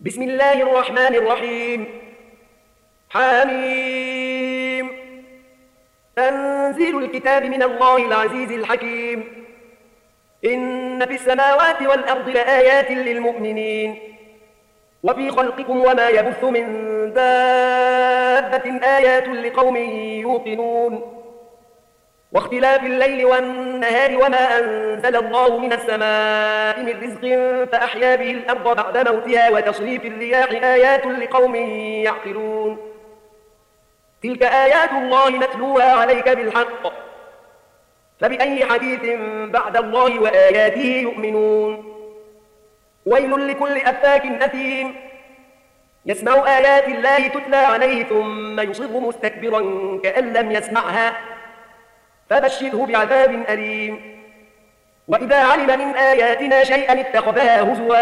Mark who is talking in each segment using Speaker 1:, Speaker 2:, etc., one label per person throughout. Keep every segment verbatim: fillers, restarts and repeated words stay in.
Speaker 1: بسم الله الرحمن الرحيم. حميم. تنزيل الكتاب من الله العزيز الحكيم. إن في السماوات والأرض لآيات للمؤمنين وفي خلقكم وما يبث من دابة آيات لقوم يوقنون واختلاف الليل والنهار وما أنزل الله من السماء من رزق فأحيا به الأرض بعد موتها وتصريف الرياح آيات لقوم يعقلون. تلك آيات الله نتلوها عليك بالحق فبأي حديث بعد الله وآياته يؤمنون. ويل لكل أفاك أثيم يسمع آيات الله تتلى عليه ثم يصر مستكبرا كأن لم يسمعها فبشره بعذاب أليم. وإذا علم من آياتنا شيئا اتخذها هزوا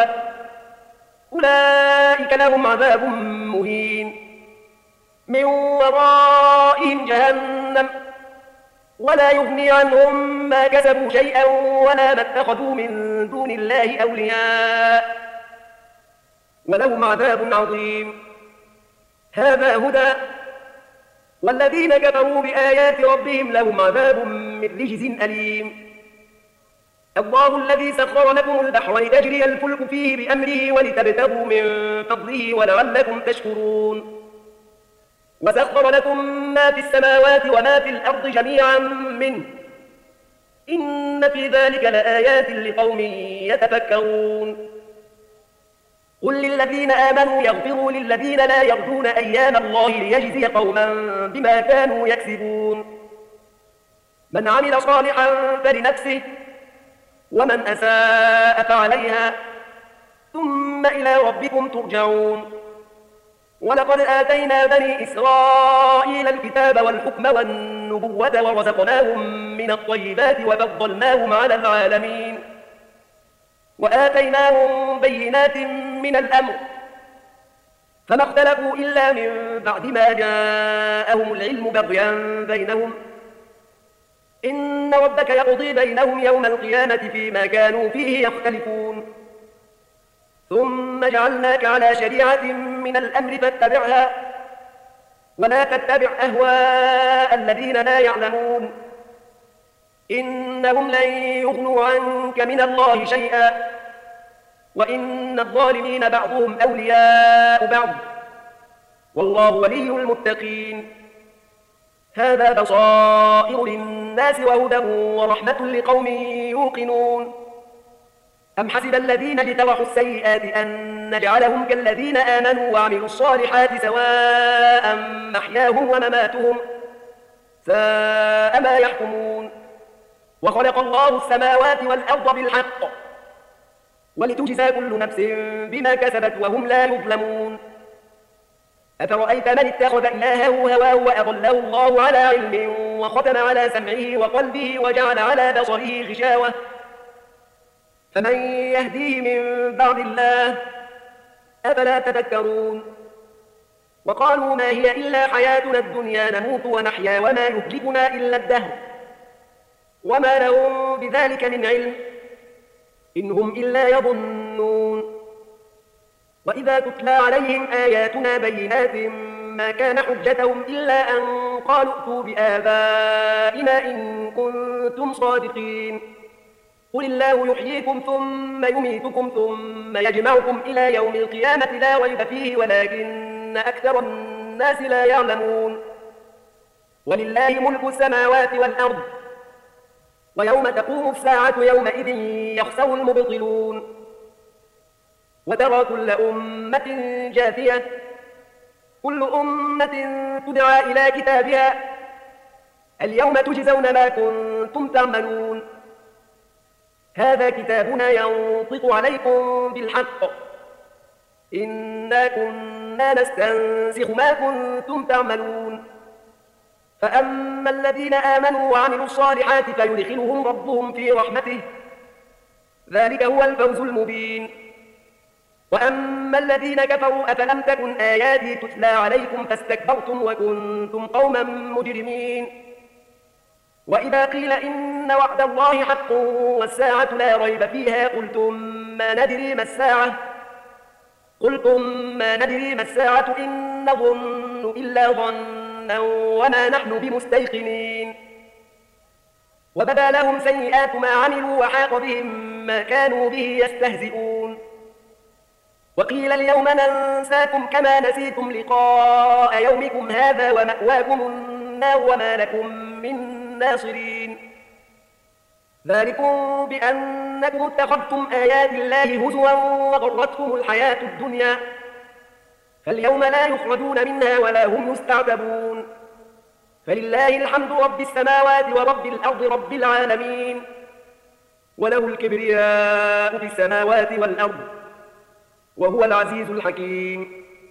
Speaker 1: أولئك لهم عذاب مهين من ورائهم جهنم ولا يغني عنهم ما كسبوا شيئا ولا ما اتخذوا من دون الله أولياء ولهم عذاب عظيم. هذا هدى والذين كفروا بآيات ربهم لهم عذاب من رجز أليم. الله الذي سخر لكم البحر لتجري الفلك فيه بأمره ولتبتغوا من فضله ولعلكم تشكرون. وسخر لكم ما في السماوات وما في الأرض جميعا منه إن في ذلك لآيات لقوم يتفكرون. قل للذين آمنوا يغفروا للذين لا يرجون أيام الله ليجزي قوما بما كانوا يكسبون. من عمل صالحا فلنفسه ومن أساء فعليها ثم إلى ربكم ترجعون. ولقد آتينا بني إسرائيل الكتاب والحكم والنبوة ورزقناهم من الطيبات وفضلناهم على العالمين وآتيناهم بينات من الأمر فما اختلفوا إلا من بعد ما جاءهم العلم بغيا بينهم إن ربك يقضي بينهم يوم القيامة فيما كانوا فيه يختلفون. ثم جعلناك على شريعة من الأمر فاتبعها ولا تتبع أهواء الذين لا يعلمون إنهم لن يغنوا عنك من الله شيئا وإن الظالمين بعضهم أولياء بعض والله ولي المتقين. هذا بصائر للناس وهدى ورحمة لقوم يوقنون. أم حسب الذين اجترحوا السيئات أن نجعلهم كالذين آمنوا وعملوا الصالحات سواء محياهم ومماتهم ساء ما يحكمون. وخلق الله السماوات والأرض بالحق ولتجزى كل نفس بما كسبت وهم لا يظلمون. أفرأيت من اتخذ إلهه هواه وأضله الله على علم وختم على سمعه وقلبه وجعل على بصره غشاوة فمن يهديه من بعد الله أفلا تذكرون. وقالوا ما هي إلا حياتنا الدنيا نموت ونحيا وما يهلكنا إلا الدهر وما لهم بذلك من علم إن هم إلا يظنون. وإذا تتلى عليهم آياتنا بينات ما كان حجتهم إلا أن قالوا ائتوا بآبائنا إن كنتم صادقين. قل الله يحييكم ثم يميتكم ثم يجمعكم إلى يوم القيامة لا ريب فيه ولكن أكثر الناس لا يعلمون. ولله ملك السماوات والأرض ويوم تقوم الساعة يومئذ يخسر المبطلون. وترى كل أمة جاثية كل أمة تدعى إلى كتابها اليوم تجزون ما كنتم تعملون. هذا كتابنا ينطق عليكم بالحق إنا كنا نستنسخ ما كنتم تعملون. فأما الذين آمنوا وعملوا الصالحات فيدخلهم ربهم في رحمته ذلك هو الفوز المبين. وأما الذين كفروا أفلم تكن آياتي تتلى عليكم فاستكبرتم وكنتم قوما مجرمين. وإذا قيل إن وعد الله حق والساعة لا ريب فيها قلتم ما ندري ما الساعة قلتم ما ندري ما الساعة إن نظن إلا ظنا وما نحن بمستيقنين وبدا لهم سيئات ما عملوا وحاق بهم ما كانوا به يستهزئون وقيل اليوم ننساكم كما نسيتم لقاء يومكم هذا ومأواكم النار وما لكم من ناصرين ذلكم بأنكم اتخذتم آيات الله هزوا وغرتكم الحياة الدنيا فاليوم لا يخرجون منها ولا هم يستعتبون فلله الحمد رب السماوات ورب الأرض رب العالمين وله الكبرياء في السماوات والأرض وهو العزيز الحكيم